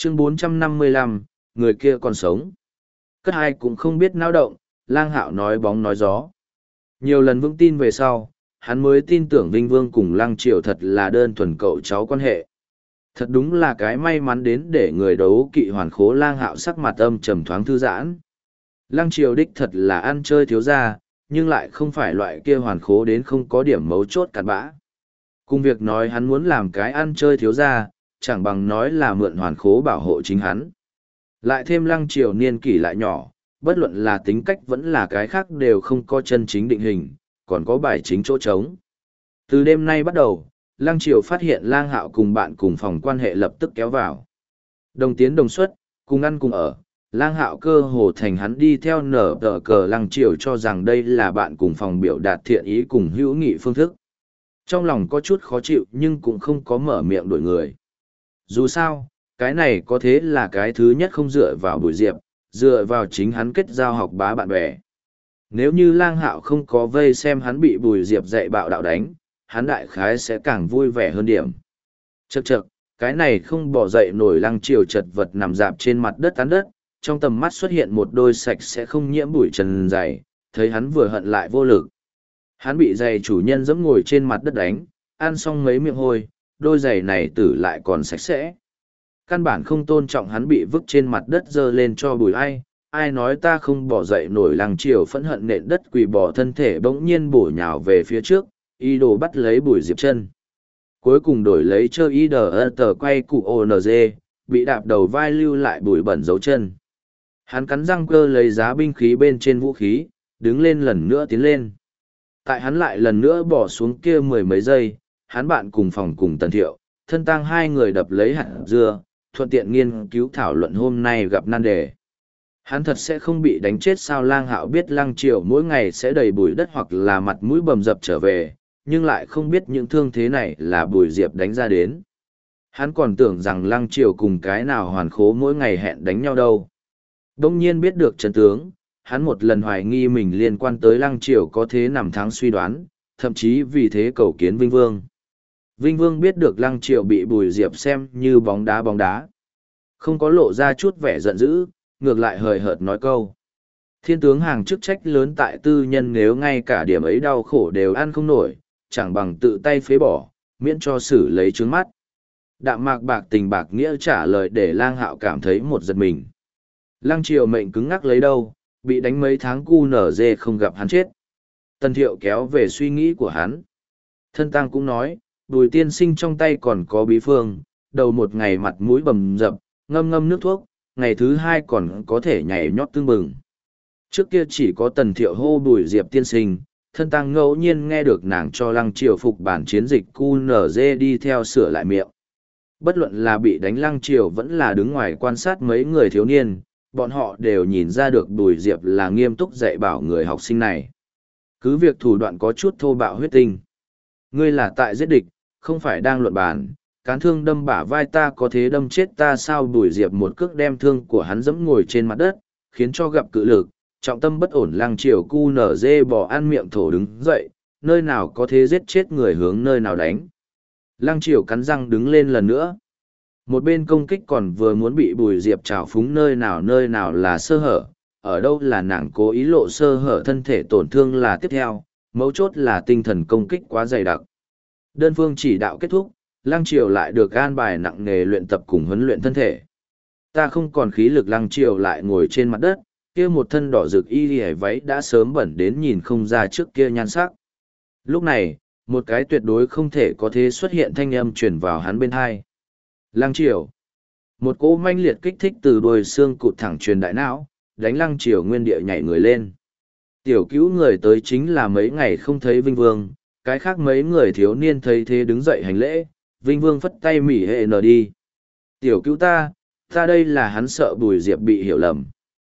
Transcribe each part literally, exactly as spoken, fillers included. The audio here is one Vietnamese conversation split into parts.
Chương bốn trăm năm mươi lăm, người kia còn sống. Cất hai cũng không biết náo động, Lang Hạo nói bóng nói gió. Nhiều lần vững tin về sau, hắn mới tin tưởng Vinh Vương cùng Lăng Triều thật là đơn thuần cậu cháu quan hệ. Thật đúng là cái may mắn đến để người đấu kỵ hoàn khố Lang Hạo sắc mặt âm trầm thoáng thư giãn. Lăng Triều đích thật là ăn chơi thiếu gia, nhưng lại không phải loại kia hoàn khố đến không có điểm mấu chốt cặn bã. Cùng việc nói hắn muốn làm cái ăn chơi thiếu gia, chẳng bằng nói là mượn hoàn khố bảo hộ chính hắn. Lại thêm Lăng Triều niên kỷ lại nhỏ, bất luận là tính cách vẫn là cái khác đều không có chân chính định hình, còn có bài chính chỗ trống. Từ đêm nay bắt đầu, Lăng Triều phát hiện Lang Hạo cùng bạn cùng phòng quan hệ lập tức kéo vào. Đồng tiến đồng xuất, cùng ăn cùng ở, Lang Hạo cơ hồ thành hắn đi theo nở tờ cờ Lăng Triều cho rằng đây là bạn cùng phòng biểu đạt thiện ý cùng hữu nghị phương thức. Trong lòng có chút khó chịu nhưng cũng không có mở miệng đổi người. Dù sao, cái này có thế là cái thứ nhất không dựa vào Bùi Diệp, dựa vào chính hắn kết giao học bá bạn bè. Nếu như Lang Hạo không có vây xem hắn bị Bùi Diệp dạy bạo đạo đánh, hắn đại khái sẽ càng vui vẻ hơn điểm. Chậc chậc, cái này không bỏ dậy nổi Lăng Triều chật vật nằm dạp trên mặt đất tán đất, trong tầm mắt xuất hiện một đôi sạch sẽ không nhiễm bụi trần dày, thấy hắn vừa hận lại vô lực. Hắn bị giày chủ nhân giẫm ngồi trên mặt đất đánh, ăn xong mấy miệng hôi, đôi giày này tử lại còn sạch sẽ. Căn bản không tôn trọng hắn bị vứt trên mặt đất dơ lên cho bùi ai, ai nói ta không bỏ dậy nổi. Lăng Triều phẫn hận nện đất quỳ bỏ thân thể bỗng nhiên bổ nhào về phía trước, y đồ bắt lấy Bùi Diệp chân. Cuối cùng đổi lấy chơi y đờ tờ quay cụ ô nờ dê, bị đạp đầu vai lưu lại bụi bẩn dấu chân. Hắn cắn răng cơ lấy giá binh khí bên trên vũ khí, đứng lên lần nữa tiến lên. Tại hắn lại lần nữa bỏ xuống kia mười mấy giây, hắn bạn cùng phòng cùng Tần Thiệu, thân tang hai người đập lấy hạt dưa, thuận tiện nghiên cứu thảo luận hôm nay gặp nan đề. Hắn thật sẽ không bị đánh chết sao? Lang Hạo biết Lăng Triều mỗi ngày sẽ đầy bụi đất hoặc là mặt mũi bầm dập trở về, nhưng lại không biết những thương thế này là Bùi Diệp đánh ra đến. Hắn còn tưởng rằng Lăng Triều cùng cái nào hoàn khố mỗi ngày hẹn đánh nhau đâu. Đông nhiên biết được chân tướng, hắn một lần hoài nghi mình liên quan tới Lăng Triều có thế nằm thắng suy đoán, thậm chí vì thế cầu kiến Vinh Vương. Vinh Vương biết được Lăng Triều bị Bùi Diệp xem như bóng đá bóng đá. Không có lộ ra chút vẻ giận dữ, ngược lại hời hợt nói câu. Thiên tướng hàng chức trách lớn tại tư nhân nếu ngay cả điểm ấy đau khổ đều ăn không nổi, chẳng bằng tự tay phế bỏ, miễn cho xử lấy trướng mắt. Đạm mạc bạc tình bạc nghĩa trả lời để Lang Hạo cảm thấy một giật mình. Lăng Triều mệnh cứng ngắc lấy đâu, bị đánh mấy tháng cu nở dê không gặp hắn chết. Tần Thiệu kéo về suy nghĩ của hắn. Thân tang cũng nói, Bùi tiên sinh trong tay còn có bí phương, đầu một ngày mặt mũi bầm dập, ngâm ngâm nước thuốc, ngày thứ hai còn có thể nhảy nhót tương bừng. Trước kia chỉ có Tần Thiệu hô Bùi Diệp tiên sinh, thân tăng ngẫu nhiên nghe được nàng cho Lăng Triều phục bản chiến dịch cu nở dê đi theo sửa lại miệng. Bất luận là bị đánh Lăng Triều vẫn là đứng ngoài quan sát mấy người thiếu niên, bọn họ đều nhìn ra được Bùi Diệp là nghiêm túc dạy bảo người học sinh này. Cứ việc thủ đoạn có chút thô bạo huyết tinh. Ngươi là tại giết địch, không phải đang luận bàn, cán thương đâm bả vai ta có thế đâm chết ta sao? Bùi Diệp một cước đem thương của hắn dẫm ngồi trên mặt đất, khiến cho gặp cự lực, trọng tâm bất ổn. Lăng Triều cu nở dê bỏ ăn miệng thổ đứng dậy, nơi nào có thế giết chết người hướng nơi nào đánh. Lăng Triều cắn răng đứng lên lần nữa. Một bên công kích còn vừa muốn bị Bùi Diệp trào phúng nơi nào nơi nào là sơ hở, ở đâu là nàng cố ý lộ sơ hở thân thể tổn thương là tiếp theo, mấu chốt là tinh thần công kích quá dày đặc. Đơn phương chỉ đạo kết thúc, Lăng Triều lại được an bài nặng nề luyện tập cùng huấn luyện thân thể. Ta không còn khí lực. Lăng Triều lại ngồi trên mặt đất, kia một thân đỏ rực y lìa váy đã sớm bẩn đến nhìn không ra trước kia nhan sắc. Lúc này, một cái tuyệt đối không thể có thế xuất hiện thanh âm truyền vào hắn bên hai. Lăng Triều. Một cỗ manh liệt kích thích từ đuôi xương cụt thẳng truyền đại não, đánh Lăng Triều nguyên địa nhảy người lên. Tiểu cứu người tới chính là mấy ngày không thấy Vinh Vương, cái khác mấy người thiếu niên thấy thế đứng dậy hành lễ, Vinh Vương phất tay mỉ hệ nở đi. Tiểu cứu ta, ta đây là hắn sợ Bùi Diệp bị hiểu lầm.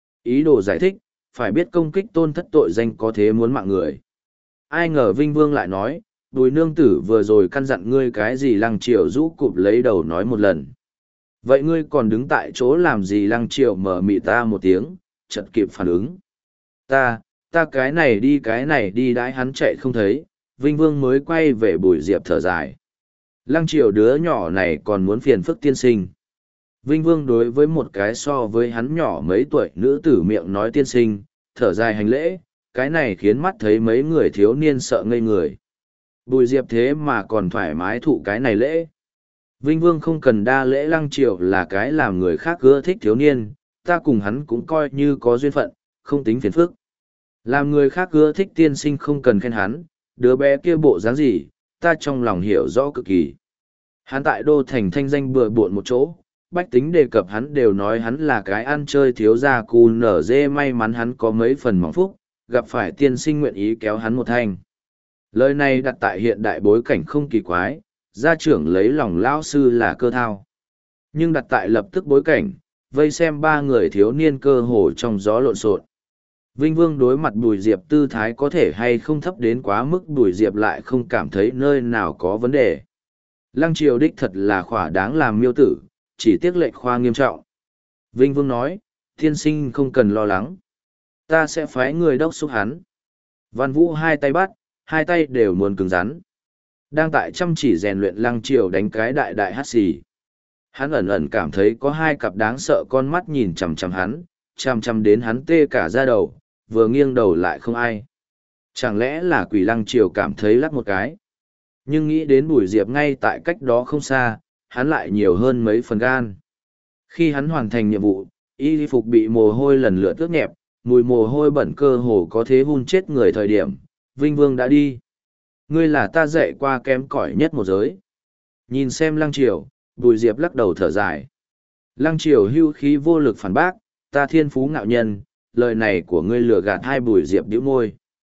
Ý đồ giải thích, phải biết công kích tôn thất tội danh có thế muốn mạng người. Ai ngờ Vinh Vương lại nói, Bùi nương tử vừa rồi căn dặn ngươi cái gì? Lăng Triều rũ cụp lấy đầu nói một lần. Vậy ngươi còn đứng tại chỗ làm gì? Lăng Triều mở mị ta một tiếng, chợt kịp phản ứng. Ta, ta cái này đi cái này đi đãi hắn chạy không thấy, Vinh Vương mới quay về Bùi Diệp thở dài. Lăng Triều đứa nhỏ này còn muốn phiền phức tiên sinh. Vinh Vương đối với một cái so với hắn nhỏ mấy tuổi nữ tử miệng nói tiên sinh, thở dài hành lễ, cái này khiến mắt thấy mấy người thiếu niên sợ ngây người. Bùi Diệp thế mà còn thoải mái thụ cái này lễ. Vinh Vương không cần đa lễ Lăng Triều là cái làm người khác ưa thích thiếu niên, ta cùng hắn cũng coi như có duyên phận, không tính phiền phức. Làm người khác ưa thích tiên sinh không cần khen hắn, đứa bé kia bộ dáng gì, ta trong lòng hiểu rõ cực kỳ. Hắn tại đô thành thanh danh bừa bộn một chỗ, bách tính đề cập hắn đều nói hắn là cái ăn chơi thiếu gia cù nở dê, may mắn hắn có mấy phần mỏng phúc, gặp phải tiên sinh nguyện ý kéo hắn một thanh. Lời này đặt tại hiện đại bối cảnh không kỳ quái, gia trưởng lấy lòng lão sư là cơ thao. Nhưng đặt tại lập tức bối cảnh, vây xem ba người thiếu niên cơ hồ trong gió lộn xộn. Vinh Vương đối mặt Bùi Diệp tư thái có thể hay không thấp đến quá mức, Bùi Diệp lại không cảm thấy nơi nào có vấn đề. Lăng Triều đích thật là khỏa đáng làm miêu tử, chỉ tiếc lệch khoa nghiêm trọng. Vinh Vương nói, tiên sinh không cần lo lắng. Ta sẽ phái người đốc xúc hắn. Văn Vũ hai tay bắt, hai tay đều muốn cứng rắn. Đang tại chăm chỉ rèn luyện Lăng Triều đánh cái đại đại hát xì. Hắn ẩn ẩn cảm thấy có hai cặp đáng sợ con mắt nhìn chằm chằm hắn, chằm chằm đến hắn tê cả da đầu, vừa nghiêng đầu lại không ai. Chẳng lẽ là quỷ Lăng Triều cảm thấy lắc một cái. Nhưng nghĩ đến Bùi Diệp ngay tại cách đó không xa, hắn lại nhiều hơn mấy phần gan. Khi hắn hoàn thành nhiệm vụ, y phục bị mồ hôi lần lượt ướt nhẹp, mùi mồ hôi bẩn cơ hồ có thế hun chết người thời điểm, Vinh Vương đã đi. Ngươi là ta dạy qua kém cỏi nhất một giới. Nhìn xem Lăng Triều, Bùi Diệp lắc đầu thở dài. Lăng Triều hưu khí vô lực phản bác, ta thiên phú ngạo nhân, lời này của ngươi lừa gạt hai. Bùi Diệp bĩu môi.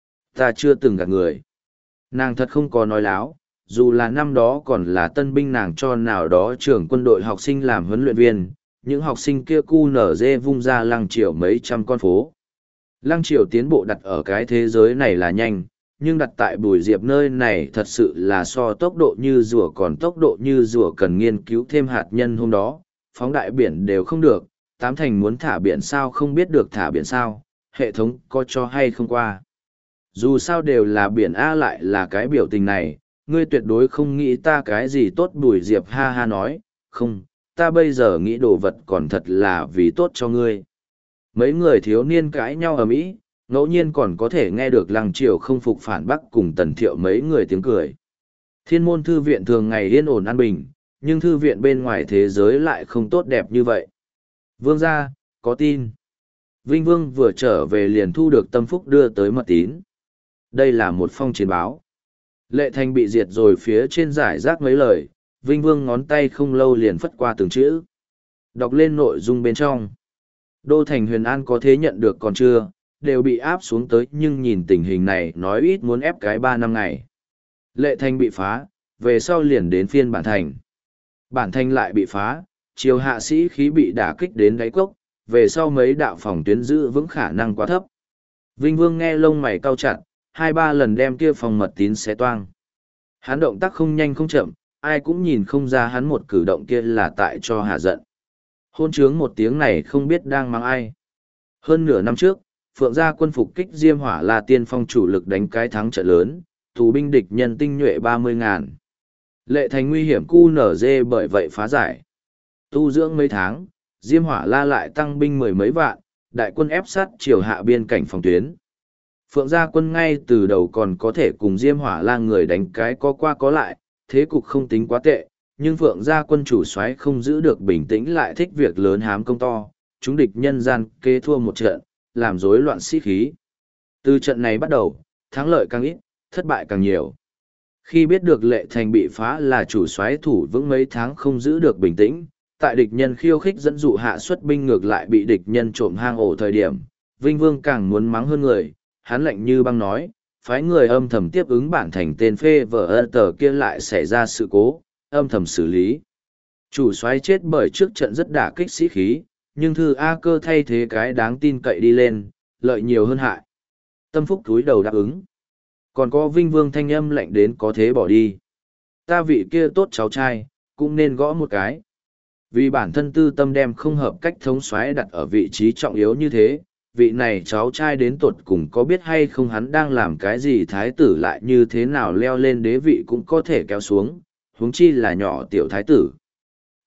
Ta chưa từng gạt người. Nàng thật không có nói láo, dù là năm đó còn là tân binh nàng cho nào đó trưởng quân đội học sinh làm huấn luyện viên, những học sinh kia cu nở dê vung ra Lăng Triều mấy trăm con phố. Lăng Triều tiến bộ đặt ở cái thế giới này là nhanh, nhưng đặt tại Bùi Diệp nơi này thật sự là so tốc độ như rùa, còn tốc độ như rùa cần nghiên cứu thêm hạt nhân hôm đó, phóng đại biển đều không được, tám thành muốn thả biển sao không biết được thả biển sao, hệ thống có cho hay không qua. Dù sao đều là biển A, lại là cái biểu tình này, ngươi tuyệt đối không nghĩ ta cái gì tốt. Bùi Diệp ha ha nói, không, ta bây giờ nghĩ đồ vật còn thật là vì tốt cho ngươi. Mấy người thiếu niên cãi nhau ầm ĩ, ngẫu nhiên còn có thể nghe được Lăng Triều không phục phản bác cùng Tần Thiệu mấy người tiếng cười. Thiên môn thư viện thường ngày yên ổn an bình, nhưng thư viện bên ngoài thế giới lại không tốt đẹp như vậy. Vương gia, có tin. Vinh Vương vừa trở về liền thu được Tâm Phúc đưa tới mật tín. Đây là một phong chiến báo. Lệ Thành bị diệt rồi, phía trên giải rác mấy lời, Vinh Vương ngón tay không lâu liền phất qua từng chữ. Đọc lên nội dung bên trong. Đô thành Huyền An có thế nhận được còn chưa, đều bị áp xuống tới, nhưng nhìn tình hình này nói ít muốn ép cái ba năm ngày. Lệ Thành bị phá, về sau liền đến phiên Bản Thành. Bản Thành lại bị phá, triều hạ sĩ khí bị đả kích đến đáy cốc, về sau mấy đạo phòng tuyến giữ vững khả năng quá thấp. Vinh Vương nghe lông mày cau chặt, hai ba lần đem kia phòng mật tín xé toang. Hắn động tác không nhanh không chậm, ai cũng nhìn không ra hắn một cử động kia là tại cho hạ giận. Hôn trướng một tiếng này không biết đang mang ai. Hơn nửa năm trước, Phượng gia quân phục kích Diêm Hỏa là tiên phong chủ lực đánh cái thắng trận lớn, tù binh địch nhân tinh nhuệ ba mươi ngàn. Lệ Thành nguy hiểm cu nở dê bởi vậy phá giải. Tu dưỡng mấy tháng, Diêm Hỏa La lại tăng binh mười mấy vạn, đại quân ép sát triều hạ biên cảnh phòng tuyến. Phượng gia quân ngay từ đầu còn có thể cùng Diêm Hỏa La người đánh cái có qua có lại, thế cục không tính quá tệ, nhưng Phượng gia quân chủ soái không giữ được bình tĩnh, lại thích việc lớn hám công to, chúng địch nhân gian kế thua một trận, làm rối loạn sĩ khí. Từ trận này bắt đầu, thắng lợi càng ít, thất bại càng nhiều. Khi biết được Lệ Thành bị phá là chủ soái thủ vững mấy tháng không giữ được bình tĩnh, tại địch nhân khiêu khích dẫn dụ hạ xuất binh ngược lại bị địch nhân trộm hang ổ thời điểm, Vinh Vương càng muốn mắng hơn người, hắn lạnh như băng nói, phái người âm thầm tiếp ứng Bản Thành tên phê vợ ân tờ kia lại xảy ra sự cố, âm thầm xử lý. Chủ soái chết bởi trước trận rất đả kích sĩ khí, nhưng thư A Cơ thay thế cái đáng tin cậy đi lên, lợi nhiều hơn hại. Tâm Phúc túi đầu đáp ứng. Còn có Vinh Vương thanh âm lạnh đến có thế bỏ đi. Ta vị kia tốt cháu trai, cũng nên gõ một cái. Vì bản thân tư tâm đem không hợp cách thống soái đặt ở vị trí trọng yếu như thế, vị này cháu trai đến tột cùng có biết hay không hắn đang làm cái gì, thái tử lại như thế nào leo lên đế vị cũng có thể kéo xuống, huống chi là nhỏ tiểu thái tử.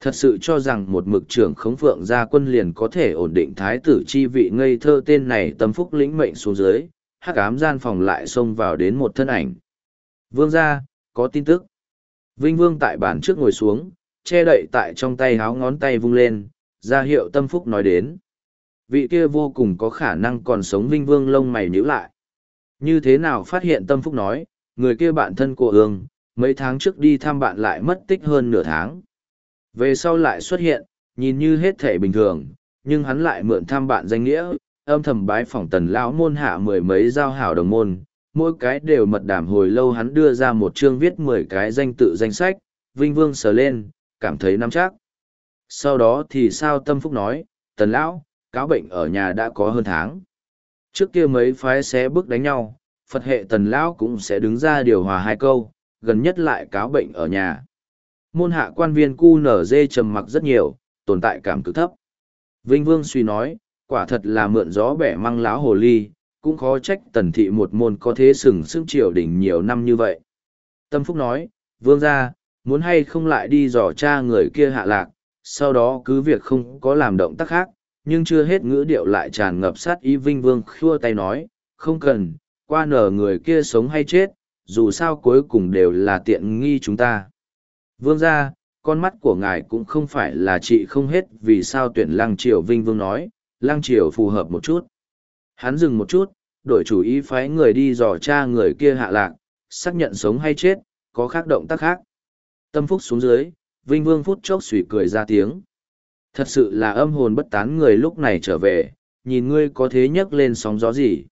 Thật sự cho rằng một mực trưởng khống phượng gia quân liền có thể ổn định thái tử chi vị ngây thơ tên này tâm phúc lĩnh mệnh xuống dưới, hắc ám gian phòng lại xông vào đến một thân ảnh. Vương gia, có tin tức. Vinh Vương tại bàn trước ngồi xuống, che đậy tại trong tay háo ngón tay vung lên, ra hiệu tâm phúc nói đến. Vị kia vô cùng có khả năng còn sống Vinh Vương lông mày nhíu lại. Như thế nào phát hiện tâm phúc nói, người kia bạn thân của ương, mấy tháng trước đi thăm bạn lại mất tích hơn nửa tháng. Về sau lại xuất hiện, nhìn như hết thể bình thường, nhưng hắn lại mượn thăm bạn danh nghĩa, âm thầm bái phỏng tần lão môn hạ mười mấy giao hảo đồng môn, mỗi cái đều mật đảm hồi lâu hắn đưa ra một chương viết mười cái danh tự danh sách, Vinh Vương sờ lên, cảm thấy nắm chắc. Sau đó thì sao tâm phúc nói, tần lão, cáo bệnh ở nhà đã có hơn tháng. Trước kia mấy phái xé bước đánh nhau, Phật hệ tần lão cũng sẽ đứng ra điều hòa hai câu, gần nhất lại cáo bệnh ở nhà. Môn hạ quan viên cu nở dê trầm mặc rất nhiều, tồn tại cảm cực thấp. Vinh Vương suy nói, quả thật là mượn gió bẻ măng láo hồ ly, cũng khó trách tần thị một môn có thế sừng sững triều đỉnh nhiều năm như vậy. Tâm Phúc nói, Vương gia, muốn hay không lại đi dò tra người kia hạ lạc, sau đó cứ việc không có làm động tác khác, nhưng chưa hết ngữ điệu lại tràn ngập sát ý. Vinh Vương khua tay nói, không cần, qua nở người kia sống hay chết, dù sao cuối cùng đều là tiện nghi chúng ta. Vương gia, con mắt của ngài cũng không phải là trị không hết, vì sao tuyển Lăng Triều. Vinh Vương nói, Lăng Triều phù hợp một chút. Hắn dừng một chút, đổi chủ ý phái người đi dò tra người kia hạ lạc, xác nhận sống hay chết, có khác động tác khác. Tâm Phúc xuống dưới, Vinh Vương phút chốc suy cười ra tiếng. Thật sự là âm hồn bất tán người lúc này trở về, nhìn ngươi có thế nhấc lên sóng gió gì.